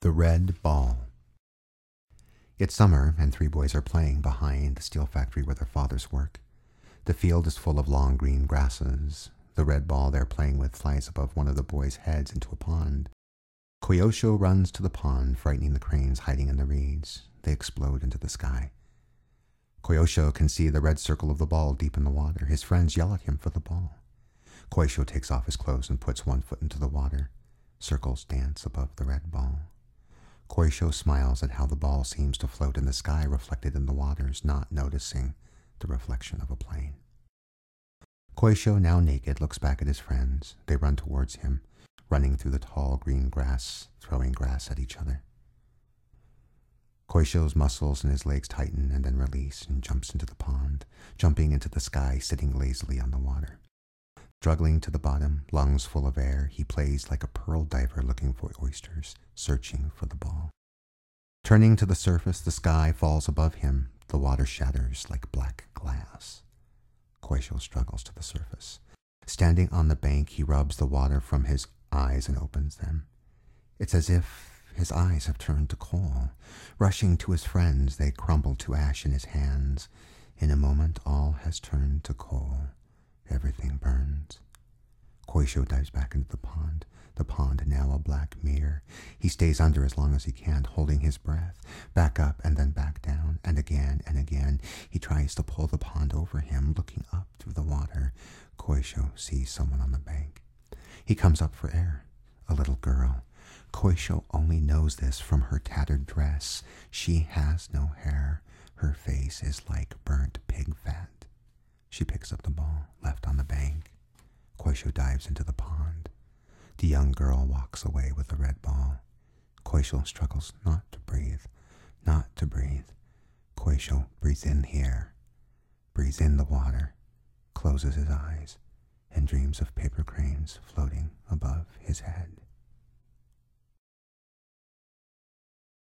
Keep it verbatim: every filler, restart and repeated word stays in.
The Red Ball. It's summer, and three boys are playing behind the steel factory where their fathers work. The field is full of long green grasses. The red ball they're playing with flies above one of the boys' heads into a pond. Koyosho runs to the pond, frightening the cranes hiding in the reeds. They explode into the sky. Koyosho can see the red circle of the ball deep in the water. His friends yell at him for the ball. Koyosho takes off his clothes and puts one foot into the water. Circles dance above the red ball. Koyosho smiles at how the ball seems to float in the sky, reflected in the waters, not noticing the reflection of a plane. Koyosho, now naked, looks back at his friends. They run towards him, running through the tall green grass, throwing grass at each other. Koyosho's muscles in his legs tighten and then release and jumps into the pond, jumping into the sky, sitting lazily on the water. Struggling to the bottom, lungs full of air, he plays like a pearl diver looking for oysters, searching for the ball. Turning to the surface, the sky falls above him. The water shatters like black glass. Koyosho struggles to the surface. Standing on the bank, he rubs the water from his eyes and opens them. It's as if his eyes have turned to coal. Rushing to his friends, they crumble to ash in his hands. In a moment, all has turned to coal. Everything burns. Koyosho dives back into the pond. The pond now a black mirror. He stays under as long as he can, holding his breath. Back up and then back down, and again and again. He tries to pull the pond over him, looking up through the water. Koyosho sees someone on the bank. He comes up for air. A little girl. Koyosho only knows this from her tattered dress. She has no hair. Her face is like burnt pig fat. She picks up the ball, left on the bank. Koyosho dives into the pond. The young girl walks away with the red ball. Koyosho struggles not to breathe, not to breathe. Koyosho breathes in the air, breathes in the water, closes his eyes, and dreams of paper cranes floating above his head.